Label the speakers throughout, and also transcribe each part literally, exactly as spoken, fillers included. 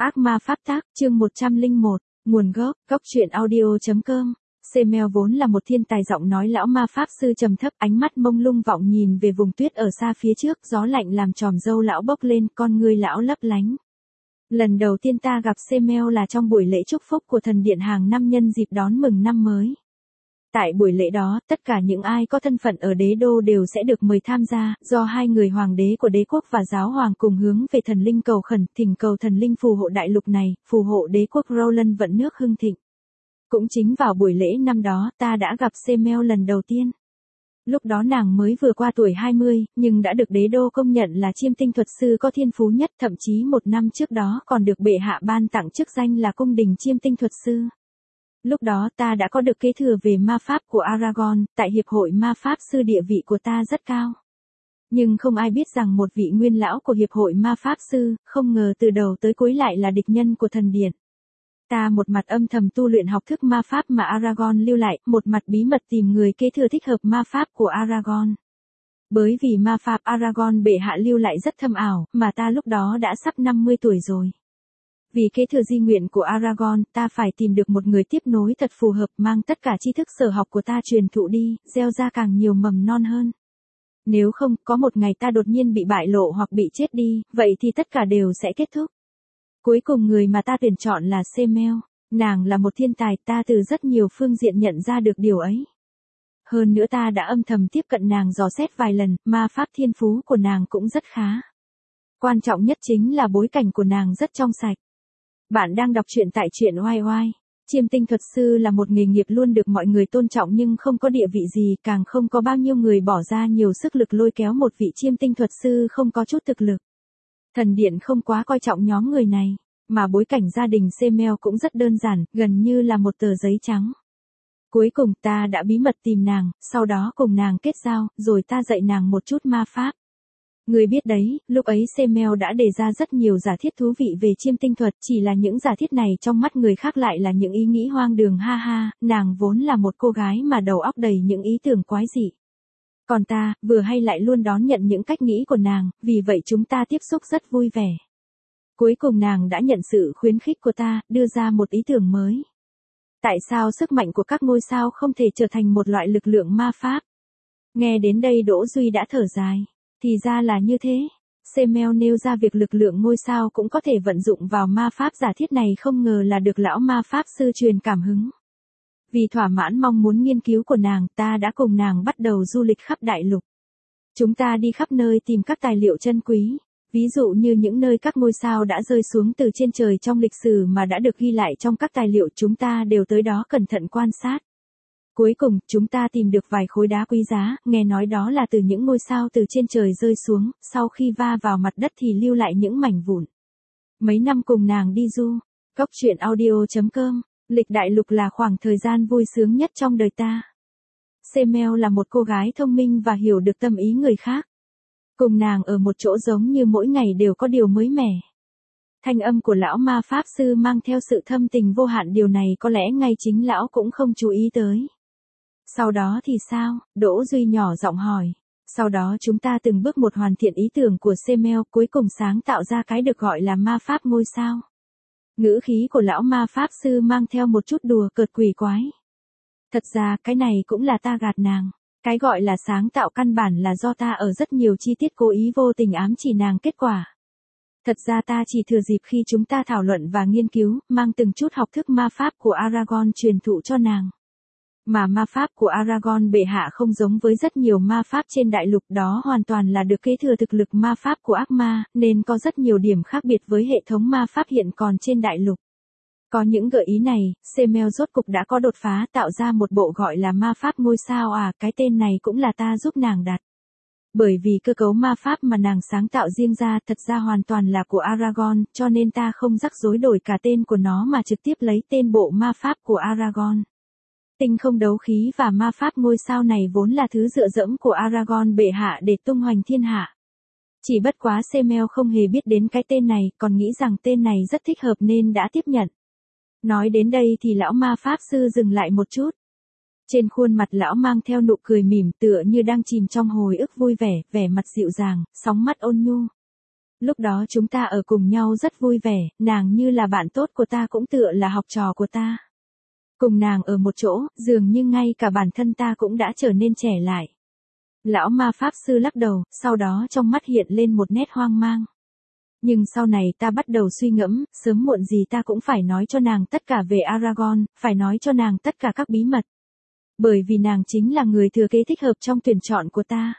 Speaker 1: Ác ma pháp tác, chương một trăm lẻ một, nguồn gốc, góc truyện audio chấm com. Semel vốn là một thiên tài giọng nói lão ma pháp sư trầm thấp, ánh mắt mông lung vọng nhìn về vùng tuyết ở xa phía trước, gió lạnh làm chòm râu lão bốc lên, con ngươi lão lấp lánh. Lần đầu tiên ta gặp Semel là trong buổi lễ chúc phúc của thần điện hàng năm nhân dịp đón mừng năm mới. Tại buổi lễ đó, tất cả những ai có thân phận ở đế đô đều sẽ được mời tham gia, do hai người hoàng đế của đế quốc và giáo hoàng cùng hướng về thần linh cầu khẩn, thỉnh cầu thần linh phù hộ đại lục này, phù hộ đế quốc Roland vận nước hưng thịnh. Cũng chính vào buổi lễ năm đó, ta đã gặp Semel lần đầu tiên. Lúc đó nàng mới vừa qua tuổi hai mươi, nhưng đã được đế đô công nhận là chiêm tinh thuật sư có thiên phú nhất, thậm chí một năm trước đó còn được bệ hạ ban tặng chức danh là cung đình chiêm tinh thuật sư. Lúc đó ta đã có được kế thừa về ma pháp của Aragon, tại hiệp hội ma pháp sư địa vị của ta rất cao. Nhưng không ai biết rằng một vị nguyên lão của hiệp hội ma pháp sư, không ngờ từ đầu tới cuối lại là địch nhân của thần điện. Ta một mặt âm thầm tu luyện học thức ma pháp mà Aragon lưu lại, một mặt bí mật tìm người kế thừa thích hợp ma pháp của Aragon. Bởi vì ma pháp Aragon bệ hạ lưu lại rất thâm ảo, mà ta lúc đó đã sắp năm mươi tuổi rồi. Vì kế thừa di nguyện của Aragon, ta phải tìm được một người tiếp nối thật phù hợp, mang tất cả tri thức sở học của ta truyền thụ đi, gieo ra càng nhiều mầm non hơn. Nếu không, có một ngày ta đột nhiên bị bại lộ hoặc bị chết đi, vậy thì tất cả đều sẽ kết thúc. Cuối cùng người mà ta tuyển chọn là Semel. Nàng là một thiên tài, ta từ rất nhiều phương diện nhận ra được điều ấy. Hơn nữa ta đã âm thầm tiếp cận nàng dò xét vài lần, ma pháp thiên phú của nàng cũng rất khá. Quan trọng nhất chính là bối cảnh của nàng rất trong sạch. Bạn đang đọc truyện tại truyện oai oai. Chiêm tinh thuật sư là một nghề nghiệp luôn được mọi người tôn trọng nhưng không có địa vị gì, càng không có bao nhiêu người bỏ ra nhiều sức lực lôi kéo một vị chiêm tinh thuật sư không có chút thực lực. Thần điện không quá coi trọng nhóm người này, mà bối cảnh gia đình Semel cũng rất đơn giản, gần như là một tờ giấy trắng. Cuối cùng ta đã bí mật tìm nàng, sau đó cùng nàng kết giao, rồi ta dạy nàng một chút ma pháp. Người biết đấy, lúc ấy Semel đã đề ra rất nhiều giả thiết thú vị về chiêm tinh thuật, chỉ là những giả thiết này trong mắt người khác lại là những ý nghĩ hoang đường, ha ha, nàng vốn là một cô gái mà đầu óc đầy những ý tưởng quái dị. Còn ta, vừa hay lại luôn đón nhận những cách nghĩ của nàng, vì vậy chúng ta tiếp xúc rất vui vẻ. Cuối cùng nàng đã nhận sự khuyến khích của ta, đưa ra một ý tưởng mới. Tại sao sức mạnh của các ngôi sao không thể trở thành một loại lực lượng ma pháp? Nghe đến đây Đỗ Duy đã thở dài. Thì ra là như thế. Semel nêu ra việc lực lượng ngôi sao cũng có thể vận dụng vào ma pháp giả thiết này, không ngờ là được lão ma pháp sư truyền cảm hứng. Vì thỏa mãn mong muốn nghiên cứu của nàng, ta đã cùng nàng bắt đầu du lịch khắp đại lục. Chúng ta đi khắp nơi tìm các tài liệu chân quý, ví dụ như những nơi các ngôi sao đã rơi xuống từ trên trời trong lịch sử mà đã được ghi lại trong các tài liệu, chúng ta đều tới đó cẩn thận quan sát. Cuối cùng, chúng ta tìm được vài khối đá quý giá, nghe nói đó là từ những ngôi sao từ trên trời rơi xuống, sau khi va vào mặt đất thì lưu lại những mảnh vụn. Mấy năm cùng nàng đi du, góc truyện audio chấm com, lịch đại lục là khoảng thời gian vui sướng nhất trong đời ta. Semel là một cô gái thông minh và hiểu được tâm ý người khác. Cùng nàng ở một chỗ giống như mỗi ngày đều có điều mới mẻ. Thanh âm của lão ma pháp sư mang theo sự thâm tình vô hạn, điều này có lẽ ngay chính lão cũng không chú ý tới. Sau đó thì sao? Đỗ Duy nhỏ giọng hỏi. Sau đó chúng ta từng bước một hoàn thiện ý tưởng của Semel, cuối cùng sáng tạo ra cái được gọi là ma pháp ngôi sao. Ngữ khí của lão ma pháp sư mang theo một chút đùa cợt quỷ quái. Thật ra cái này cũng là ta gạt nàng. Cái gọi là sáng tạo căn bản là do ta ở rất nhiều chi tiết cố ý vô tình ám chỉ nàng kết quả. Thật ra ta chỉ thừa dịp khi chúng ta thảo luận và nghiên cứu, mang từng chút học thức ma pháp của Aragon truyền thụ cho nàng. Mà ma pháp của Aragon bệ hạ không giống với rất nhiều ma pháp trên đại lục, đó hoàn toàn là được kế thừa thực lực ma pháp của ác ma, nên có rất nhiều điểm khác biệt với hệ thống ma pháp hiện còn trên đại lục. Có những gợi ý này, Semel rốt cục đã có đột phá, tạo ra một bộ gọi là ma pháp ngôi sao. À, cái tên này cũng là ta giúp nàng đặt. Bởi vì cơ cấu ma pháp mà nàng sáng tạo riêng ra thật ra hoàn toàn là của Aragon, cho nên ta không rắc rối đổi cả tên của nó mà trực tiếp lấy tên bộ ma pháp của Aragon. Tinh không đấu khí và ma pháp ngôi sao này vốn là thứ dựa dẫm của Aragon bệ hạ để tung hoành thiên hạ. Chỉ bất quá Semel không hề biết đến cái tên này, còn nghĩ rằng tên này rất thích hợp nên đã tiếp nhận. Nói đến đây thì lão ma pháp sư dừng lại một chút. Trên khuôn mặt lão mang theo nụ cười mỉm, tựa như đang chìm trong hồi ức vui vẻ, vẻ mặt dịu dàng, sóng mắt ôn nhu. Lúc đó chúng ta ở cùng nhau rất vui vẻ, nàng như là bạn tốt của ta cũng tựa là học trò của ta. Cùng nàng ở một chỗ, dường như ngay cả bản thân ta cũng đã trở nên trẻ lại. Lão ma pháp sư lắc đầu, sau đó trong mắt hiện lên một nét hoang mang. Nhưng sau này ta bắt đầu suy ngẫm, sớm muộn gì ta cũng phải nói cho nàng tất cả về Aragorn, phải nói cho nàng tất cả các bí mật. Bởi vì nàng chính là người thừa kế thích hợp trong tuyển chọn của ta.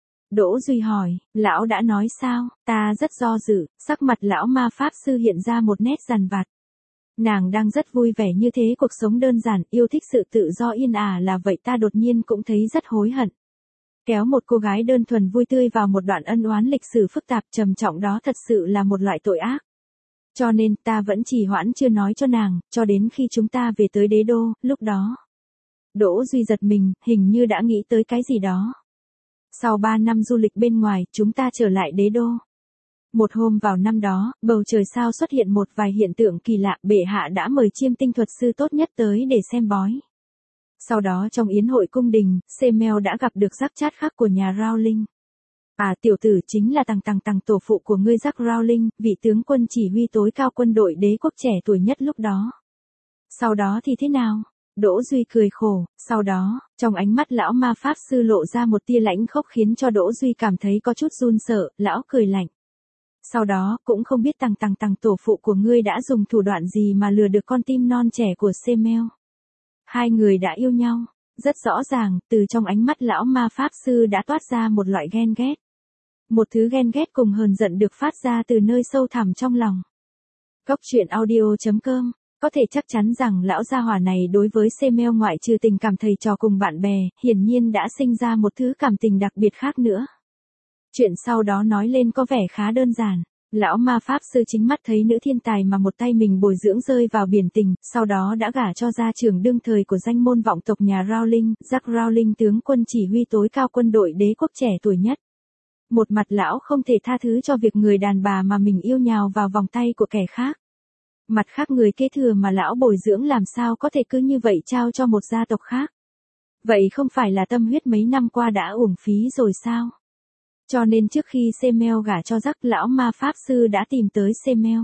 Speaker 1: Đỗ Duy hỏi, lão đã nói sao? Ta rất do dự, sắc mặt lão ma pháp sư hiện ra một nét dằn vặt. Nàng đang rất vui vẻ như thế, cuộc sống đơn giản, yêu thích sự tự do yên ả là vậy, ta đột nhiên cũng thấy rất hối hận. Kéo một cô gái đơn thuần vui tươi vào một đoạn ân oán lịch sử phức tạp trầm trọng đó thật sự là một loại tội ác. Cho nên ta vẫn trì hoãn chưa nói cho nàng, cho đến khi chúng ta về tới đế đô, lúc đó. Đỗ Duy giật mình, hình như đã nghĩ tới cái gì đó. Sau ba năm du lịch bên ngoài, chúng ta trở lại đế đô. Một hôm vào năm đó, bầu trời sao xuất hiện một vài hiện tượng kỳ lạ, bệ hạ đã mời chiêm tinh thuật sư tốt nhất tới để xem bói. Sau đó trong yến hội cung đình, Samuel đã gặp được Jack Chát khắc của nhà Rowling. À, tiểu tử chính là tằng tằng tằng tổ phụ của ngươi Jack Rowling, vị tướng quân chỉ huy tối cao quân đội đế quốc trẻ tuổi nhất lúc đó. Sau đó thì thế nào? Đỗ Duy cười khổ, sau đó, trong ánh mắt lão ma pháp sư lộ ra một tia lãnh khốc khiến cho Đỗ Duy cảm thấy có chút run sợ, lão cười lạnh. Sau đó, cũng không biết tằng tằng tằng tổ phụ của ngươi đã dùng thủ đoạn gì mà lừa được con tim non trẻ của Samuel. Hai người đã yêu nhau, rất rõ ràng, từ trong ánh mắt lão ma pháp sư đã toát ra một loại ghen ghét. Một thứ ghen ghét cùng hờn giận được phát ra từ nơi sâu thẳm trong lòng. Góc truyện audio chấm com, có thể chắc chắn rằng lão gia hỏa này đối với Samuel ngoại trừ tình cảm thầy trò cùng bạn bè, hiển nhiên đã sinh ra một thứ cảm tình đặc biệt khác nữa. Chuyện sau đó nói lên có vẻ khá đơn giản. Lão ma pháp sư chính mắt thấy nữ thiên tài mà một tay mình bồi dưỡng rơi vào biển tình, sau đó đã gả cho gia trưởng đương thời của danh môn vọng tộc nhà Rowling, Jack Rowling tướng quân chỉ huy tối cao quân đội đế quốc trẻ tuổi nhất. Một mặt lão không thể tha thứ cho việc người đàn bà mà mình yêu nhào vào vòng tay của kẻ khác. Mặt khác người kế thừa mà lão bồi dưỡng làm sao có thể cứ như vậy trao cho một gia tộc khác. Vậy không phải là tâm huyết mấy năm qua đã uổng phí rồi sao? Cho nên trước khi Samuel gả cho Jack, lão ma pháp sư đã tìm tới Samuel.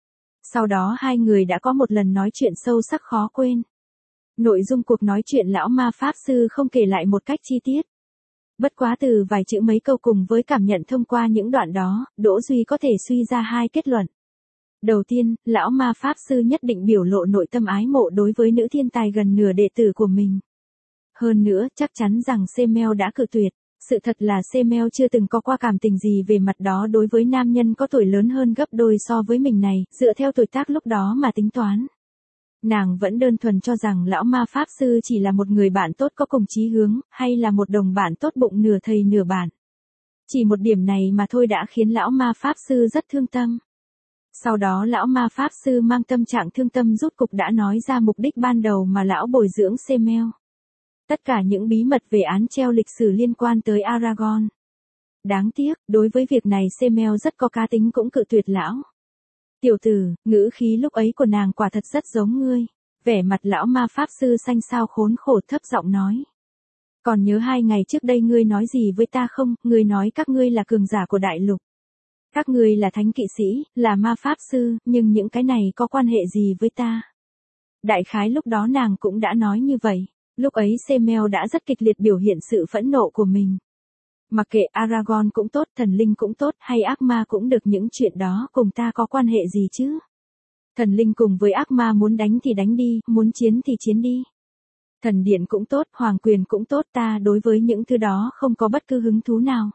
Speaker 1: Sau đó hai người đã có một lần nói chuyện sâu sắc khó quên. Nội dung cuộc nói chuyện lão ma pháp sư không kể lại một cách chi tiết. Bất quá từ vài chữ mấy câu cùng với cảm nhận thông qua những đoạn đó, Đỗ Duy có thể suy ra hai kết luận. Đầu tiên, lão ma pháp sư nhất định biểu lộ nội tâm ái mộ đối với nữ thiên tài gần nửa đệ tử của mình. Hơn nữa, chắc chắn rằng Samuel đã cự tuyệt. Sự thật là Samuel chưa từng có qua cảm tình gì về mặt đó đối với nam nhân có tuổi lớn hơn gấp đôi so với mình này, dựa theo tuổi tác lúc đó mà tính toán. Nàng vẫn đơn thuần cho rằng lão ma pháp sư chỉ là một người bạn tốt có cùng chí hướng, hay là một đồng bạn tốt bụng nửa thầy nửa bạn. Chỉ một điểm này mà thôi đã khiến lão ma pháp sư rất thương tâm. Sau đó lão ma pháp sư mang tâm trạng thương tâm rút cục đã nói ra mục đích ban đầu mà lão bồi dưỡng Samuel. Tất cả những bí mật về án treo lịch sử liên quan tới Aragorn. Đáng tiếc, đối với việc này Samuel rất có cá tính cũng cự tuyệt lão. Tiểu tử, ngữ khí lúc ấy của nàng quả thật rất giống ngươi. Vẻ mặt lão ma pháp sư xanh xao khốn khổ thấp giọng nói. Còn nhớ hai ngày trước đây ngươi nói gì với ta không? Ngươi nói các ngươi là cường giả của đại lục. Các ngươi là thánh kỵ sĩ, là ma pháp sư, nhưng những cái này có quan hệ gì với ta? Đại khái lúc đó nàng cũng đã nói như vậy. Lúc ấy Samuel đã rất kịch liệt biểu hiện sự phẫn nộ của mình. Mặc kệ Aragorn cũng tốt, thần linh cũng tốt, hay ác ma cũng được, những chuyện đó cùng ta có quan hệ gì chứ? Thần linh cùng với ác ma muốn đánh thì đánh đi, muốn chiến thì chiến đi. Thần điện cũng tốt, hoàng quyền cũng tốt, ta đối với những thứ đó không có bất cứ hứng thú nào.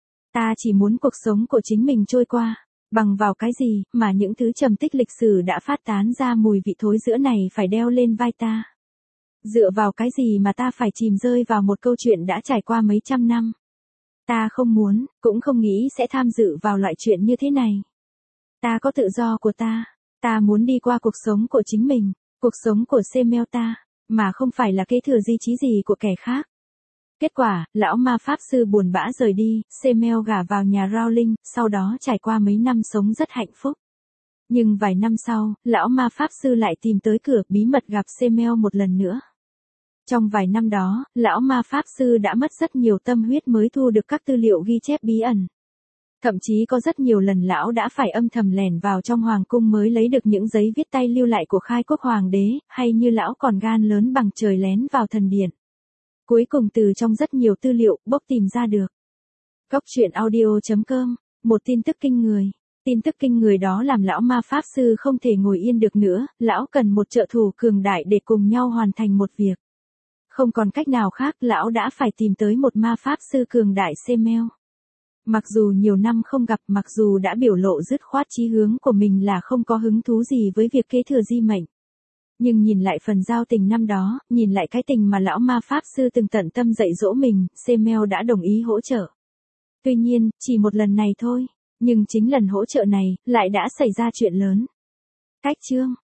Speaker 1: Ta chỉ muốn cuộc sống của chính mình trôi qua. Bằng vào cái gì mà những thứ trầm tích lịch sử đã phát tán ra mùi vị thối giữa này phải đeo lên vai ta? Dựa vào cái gì mà ta phải chìm rơi vào một câu chuyện đã trải qua mấy trăm năm? Ta không muốn, cũng không nghĩ sẽ tham dự vào loại chuyện như thế này. Ta có tự do của ta, ta muốn đi qua cuộc sống của chính mình, cuộc sống của Samuel ta, mà không phải là kế thừa di chí gì của kẻ khác. Kết quả, lão ma pháp sư buồn bã rời đi, Samuel gả vào nhà Rowling, sau đó trải qua mấy năm sống rất hạnh phúc. Nhưng vài năm sau, lão ma pháp sư lại tìm tới cửa bí mật gặp Samuel một lần nữa. Trong vài năm đó, lão ma pháp sư đã mất rất nhiều tâm huyết mới thu được các tư liệu ghi chép bí ẩn. Thậm chí có rất nhiều lần lão đã phải âm thầm lẻn vào trong hoàng cung mới lấy được những giấy viết tay lưu lại của khai quốc hoàng đế, hay như lão còn gan lớn bằng trời lén vào thần điện. Cuối cùng từ trong rất nhiều tư liệu, bốc tìm ra được. Góc truyện audio chấm com, một tin tức kinh người. Tin tức kinh người đó làm lão ma pháp sư không thể ngồi yên được nữa, lão cần một trợ thủ cường đại để cùng nhau hoàn thành một việc. Không còn cách nào khác, lão đã phải tìm tới một ma pháp sư cường đại Samuel. Mặc dù nhiều năm không gặp, mặc dù đã biểu lộ dứt khoát chí hướng của mình là không có hứng thú gì với việc kế thừa di mệnh. Nhưng nhìn lại phần giao tình năm đó, nhìn lại cái tình mà lão ma pháp sư từng tận tâm dạy dỗ mình, Samuel đã đồng ý hỗ trợ. Tuy nhiên, chỉ một lần này thôi, nhưng chính lần hỗ trợ này, lại đã xảy ra chuyện lớn. Cách chương